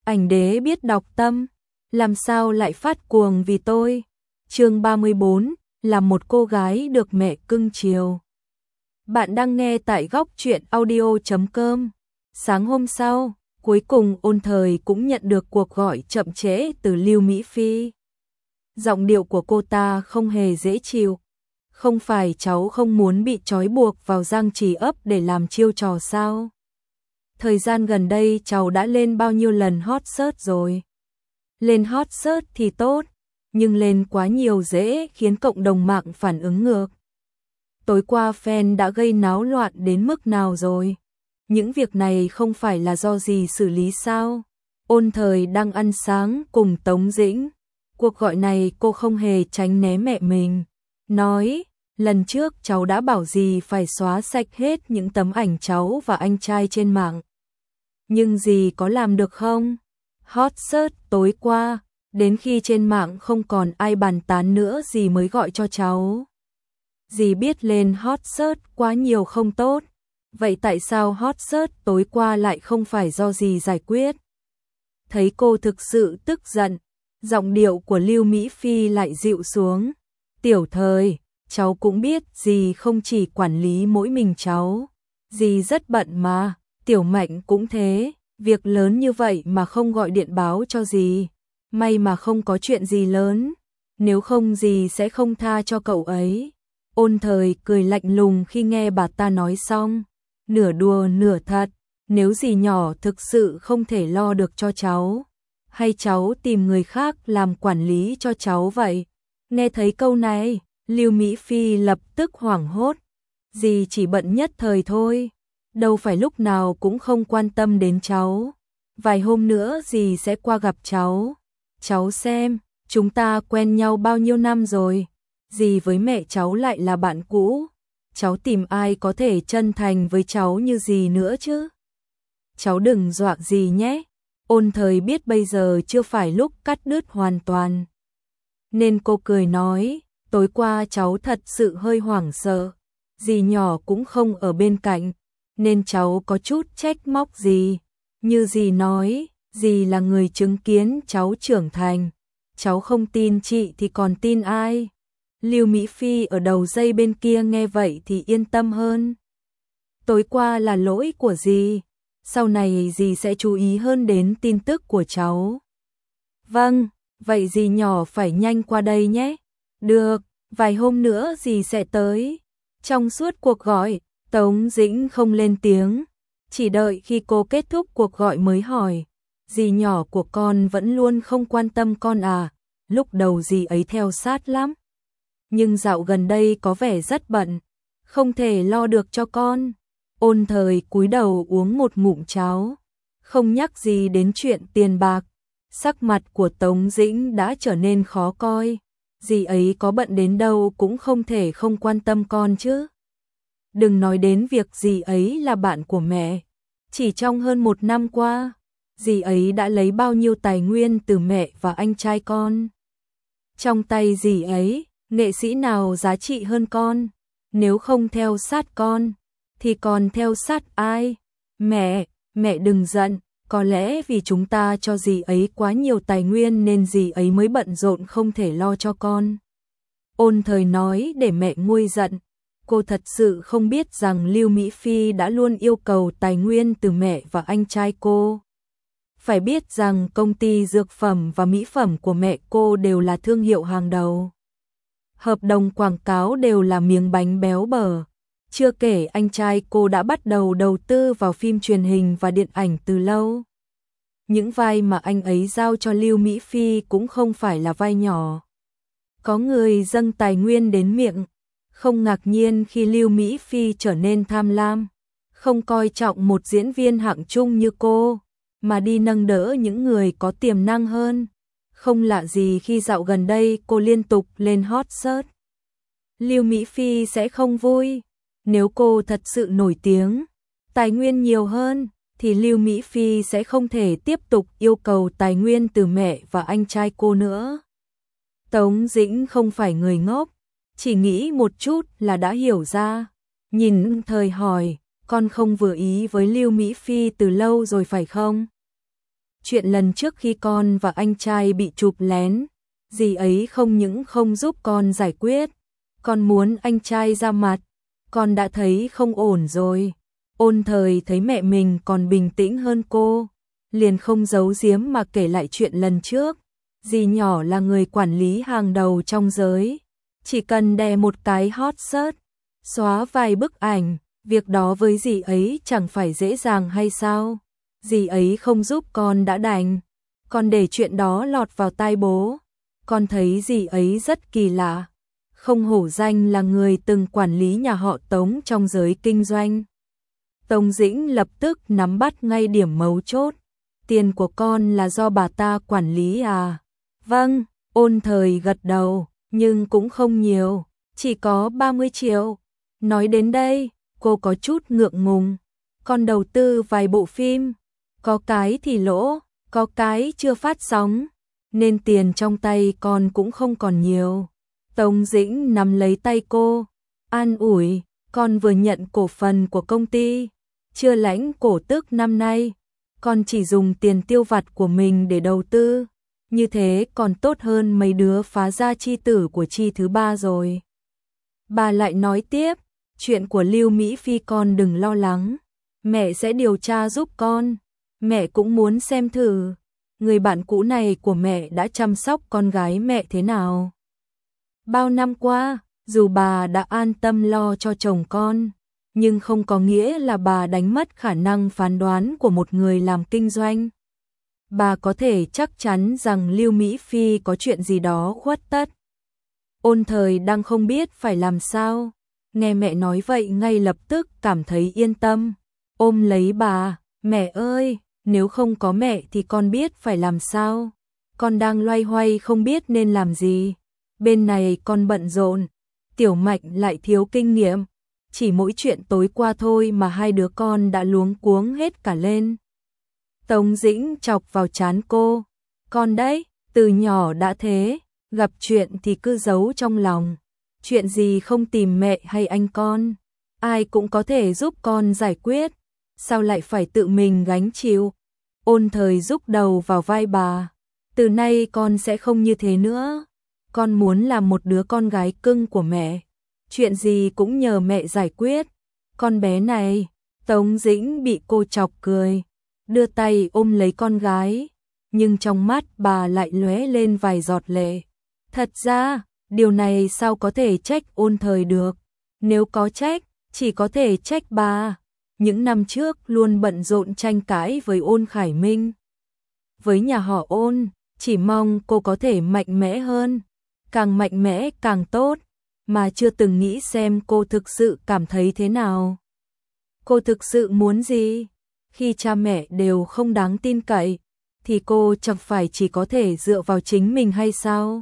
ảnh đế biết đọc tâm, làm sao lại phát cuồng vì tôi. Chương 34, là một cô gái được mẹ cưng chiều. Bạn đang nghe tại góc truyện audio.com. Sáng hôm sau, cuối cùng Ôn Thời cũng nhận được cuộc gọi chậm trễ từ Lưu Mỹ Phi. Giọng điệu của cô ta không hề dễ chịu. Không phải cháu không muốn bị trói buộc vào Giang Trì ấp để làm chiêu trò sao? Thời gian gần đây cháu đã lên bao nhiêu lần hot search rồi? Lên hot search thì tốt, nhưng lên quá nhiều dễ khiến cộng đồng mạng phản ứng ngược. Tối qua fan đã gây náo loạn đến mức nào rồi? Những việc này không phải là do gì xử lý sao? Ôn Thời đang ăn sáng cùng Tống Dĩnh. Cuộc gọi này cô không hề tránh né mẹ mình. Nói, lần trước cháu đã bảo dì phải xóa sạch hết những tấm ảnh cháu và anh trai trên mạng. Nhưng dì có làm được không? Hot search tối qua, đến khi trên mạng không còn ai bàn tán nữa dì mới gọi cho cháu. Dì biết lên hot search quá nhiều không tốt. Vậy tại sao hot search tối qua lại không phải do dì giải quyết? Thấy cô thực sự tức giận, giọng điệu của Lưu Mỹ Phi lại dịu xuống. Tiểu Thời, cháu cũng biết dì không chỉ quản lý mỗi mình cháu. Dì rất bận mà, Tiểu Mạnh cũng thế, việc lớn như vậy mà không gọi điện báo cho dì. May mà không có chuyện gì lớn, nếu không dì sẽ không tha cho cậu ấy. Ôn Thời cười lạnh lùng khi nghe bà ta nói xong, nửa đùa nửa thật, nếu dì nhỏ thực sự không thể lo được cho cháu, hay cháu tìm người khác làm quản lý cho cháu vậy? Nghe thấy câu này, Lưu Mỹ Phi lập tức hoảng hốt, dì chỉ bận nhất thời thôi, đâu phải lúc nào cũng không quan tâm đến cháu. Vài hôm nữa dì sẽ qua gặp cháu. Cháu xem, chúng ta quen nhau bao nhiêu năm rồi, dì với mẹ cháu lại là bạn cũ, cháu tìm ai có thể chân thành với cháu như dì nữa chứ? Cháu đừng dọa dì nhé. Ôn Thời biết bây giờ chưa phải lúc cắt đứt hoàn toàn, nên cô cười nói, tối qua cháu thật sự hơi hoảng sợ, dì nhỏ cũng không ở bên cạnh, nên cháu có chút trách móc dì. Như dì nói, dì là người chứng kiến cháu trưởng thành, cháu không tin chị thì còn tin ai? Lưu Mỹ Phi ở đầu dây bên kia nghe vậy thì yên tâm hơn. Tối qua là lỗi của dì, sau này dì sẽ chú ý hơn đến tin tức của cháu. Vâng, vậy dì nhỏ phải nhanh qua đây nhé. Được, vài hôm nữa dì sẽ tới. Trong suốt cuộc gọi, Tống Dĩnh không lên tiếng, chỉ đợi khi cô kết thúc cuộc gọi mới hỏi, dì nhỏ của con vẫn luôn không quan tâm con à? Lúc đầu dì ấy theo sát lắm, nhưng dạo gần đây có vẻ rất bận, không thể lo được cho con. Ôn Thời cúi đầu uống một ngụm cháo, không nhắc gì đến chuyện tiền bạc. Sắc mặt của Tống Dĩnh đã trở nên khó coi, dì ấy có bận đến đâu cũng không thể không quan tâm con chứ. Đừng nói đến việc dì ấy là bạn của mẹ, chỉ trong hơn 1 năm qua, dì ấy đã lấy bao nhiêu tài nguyên từ mẹ và anh trai con. Trong tay dì ấy, nghệ sĩ nào giá trị hơn con? Nếu không theo sát con, thì còn theo sát ai? Mẹ đừng giận, có lẽ vì chúng ta cho dì ấy quá nhiều tài nguyên nên dì ấy mới bận rộn không thể lo cho con. Ôn Thời nói để mẹ nguôi giận. Cô thật sự không biết rằng Lưu Mỹ Phi đã luôn yêu cầu tài nguyên từ mẹ và anh trai cô. Phải biết rằng công ty dược phẩm và mỹ phẩm của mẹ cô đều là thương hiệu hàng đầu. Hợp đồng quảng cáo đều là miếng bánh béo bở. Chưa kể anh trai cô đã bắt đầu đầu tư vào phim truyền hình và điện ảnh từ lâu. Những vai mà anh ấy giao cho Lưu Mỹ Phi cũng không phải là vai nhỏ. Có người dâng tài nguyên đến miệng, không ngạc nhiên khi Lưu Mỹ Phi trở nên tham lam, không coi trọng một diễn viên hạng trung như cô, mà đi nâng đỡ những người có tiềm năng hơn. Không lạ gì khi dạo gần đây cô liên tục lên hot search. Lưu Mỹ Phi sẽ không vui. Nếu cô thật sự nổi tiếng, tài nguyên nhiều hơn, thì Lưu Mỹ Phi sẽ không thể tiếp tục yêu cầu tài nguyên từ mẹ và anh trai cô nữa. Tống Dĩnh không phải người ngốc, chỉ nghĩ một chút là đã hiểu ra. Nhìn Thời hỏi, con không vừa ý với Lưu Mỹ Phi từ lâu rồi phải không? Chuyện lần trước khi con và anh trai bị chụp lén, dì ấy không những không giúp con giải quyết, con muốn anh trai ra mặt, con đã thấy không ổn rồi. Ôn Thời thấy mẹ mình còn bình tĩnh hơn cô, liền không giấu giếm mà kể lại chuyện lần trước. Dì nhỏ là người quản lý hàng đầu trong giới, chỉ cần đè một cái hot search, xóa vài bức ảnh, việc đó với dì ấy chẳng phải dễ dàng hay sao? Dì ấy không giúp con đã đành, còn để chuyện đó lọt vào tai bố. Con thấy dì ấy rất kỳ lạ, không hổ danh là người từng quản lý nhà họ Tống trong giới kinh doanh. Tống Dĩnh lập tức nắm bắt ngay điểm mấu chốt. Tiền của con là do bà ta quản lý à? Vâng, Ôn Thời gật đầu, nhưng cũng không nhiều, chỉ có 30 triệu. Nói đến đây, cô có chút ngượng ngùng. Con đầu tư vài bộ phim, có cái thì lỗ, có cái chưa phát sóng, nên tiền trong tay con cũng không còn nhiều. Tống Dĩnh nắm lấy tay cô, an ủi, con vừa nhận cổ phần của công ty, chưa lãnh cổ tức năm nay, con chỉ dùng tiền tiêu vặt của mình để đầu tư, như thế còn tốt hơn mấy đứa phá gia chi tử của chi thứ ba rồi. Bà lại nói tiếp, chuyện của Lưu Mỹ Phi con đừng lo lắng, mẹ sẽ điều tra giúp con, mẹ cũng muốn xem thử, người bạn cũ này của mẹ đã chăm sóc con gái mẹ thế nào. Bao năm qua, dù bà đã an tâm lo cho chồng con, nhưng không có nghĩa là bà đánh mất khả năng phán đoán của một người làm kinh doanh. Bà có thể chắc chắn rằng Lưu Mỹ Phi có chuyện gì đó khuất tất. Ôn Thời đang không biết phải làm sao, nghe mẹ nói vậy ngay lập tức cảm thấy yên tâm, ôm lấy bà, mẹ ơi, nếu không có mẹ thì con biết phải làm sao, con đang loay hoay không biết nên làm gì, bên này con bận rộn, Tiểu Mạch lại thiếu kinh nghiệm, chỉ mỗi chuyện tối qua thôi mà hai đứa con đã luống cuống hết cả lên. Tống Dĩnh chọc vào trán cô, con đấy, từ nhỏ đã thế, gặp chuyện thì cứ giấu trong lòng, chuyện gì không tìm mẹ hay anh con, ai cũng có thể giúp con giải quyết, sao lại phải tự mình gánh chịu. Ôn Thời rúc đầu vào vai bà, từ nay con sẽ không như thế nữa, con muốn làm một đứa con gái cưng của mẹ, chuyện gì cũng nhờ mẹ giải quyết. Con bé này, Tống Dĩnh bị cô chọc cười, đưa tay ôm lấy con gái, nhưng trong mắt bà lại lóe lên vài giọt lệ. Thật ra, điều này sao có thể trách Ôn Thời được, nếu có trách, chỉ có thể trách bà. Những năm trước luôn bận rộn tranh cãi với Ôn Khải Minh. Với nhà họ Ôn, chỉ mong cô có thể mạnh mẽ hơn, càng mạnh mẽ càng tốt, mà chưa từng nghĩ xem cô thực sự cảm thấy thế nào. Cô thực sự muốn gì? Khi cha mẹ đều không đáng tin cậy, thì cô chẳng phải chỉ có thể dựa vào chính mình hay sao?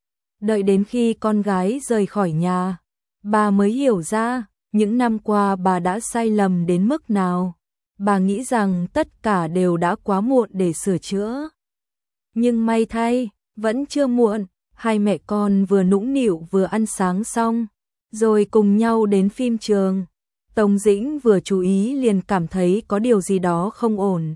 Đợi đến khi con gái rời khỏi nhà, bà mới hiểu ra, những năm qua bà đã sai lầm đến mức nào. Bà nghĩ rằng tất cả đều đã quá muộn để sửa chữa. Nhưng may thay, vẫn chưa muộn, hai mẹ con vừa nũng nịu vừa ăn sáng xong, rồi cùng nhau đến phim trường. Tống Dĩnh vừa chú ý liền cảm thấy có điều gì đó không ổn.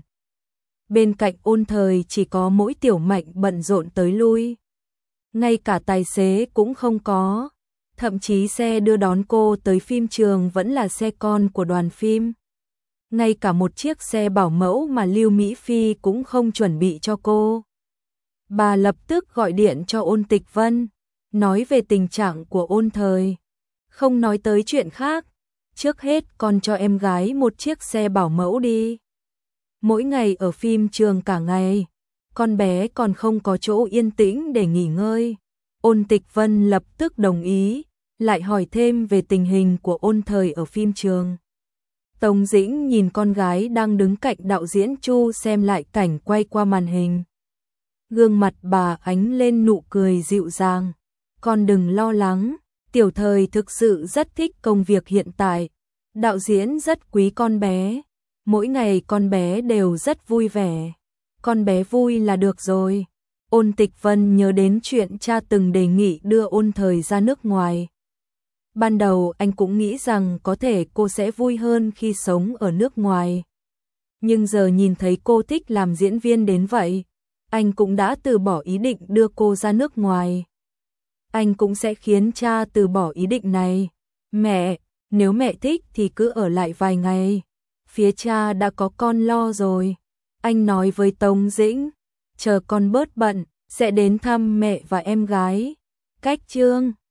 Bên cạnh Ôn Thời chỉ có mỗi Tiểu Mạch bận rộn tới lui. Ngay cả tài xế cũng không có. Thậm chí xe đưa đón cô tới phim trường vẫn là xe con của đoàn phim. Ngay cả một chiếc xe bảo mẫu mà Lưu Mỹ Phi cũng không chuẩn bị cho cô. Bà lập tức gọi điện cho Ôn Tịch Vân, nói về tình trạng của Ôn Thời. Không nói tới chuyện khác, trước hết con cho em gái một chiếc xe bảo mẫu đi. Mỗi ngày ở phim trường cả ngày, con bé còn không có chỗ yên tĩnh để nghỉ ngơi. Ôn Tịch Vân lập tức đồng ý, lại hỏi thêm về tình hình của Ôn Thời ở phim trường. Tống Dĩnh nhìn con gái đang đứng cạnh đạo diễn Chu xem lại cảnh quay qua màn hình. Gương mặt bà ánh lên nụ cười dịu dàng. Con đừng lo lắng, Tiểu Thời thực sự rất thích công việc hiện tại. Đạo diễn rất quý con bé. Mỗi ngày con bé đều rất vui vẻ. Con bé vui là được rồi. Ôn Tịch Vân nhớ đến chuyện cha từng đề nghị đưa Ôn Thời ra nước ngoài. Ban đầu anh cũng nghĩ rằng có thể cô sẽ vui hơn khi sống ở nước ngoài. nhưng giờ nhìn thấy cô thích làm diễn viên đến vậy, anh cũng đã từ bỏ ý định đưa cô ra nước ngoài. Anh cũng sẽ khiến cha từ bỏ ý định này. Mẹ, nếu mẹ thích thì cứ ở lại vài ngày. Phía cha đã có con lo rồi. Anh nói với Tống Dĩnh, chờ con bớt bận, sẽ đến thăm mẹ và em gái. Cách chương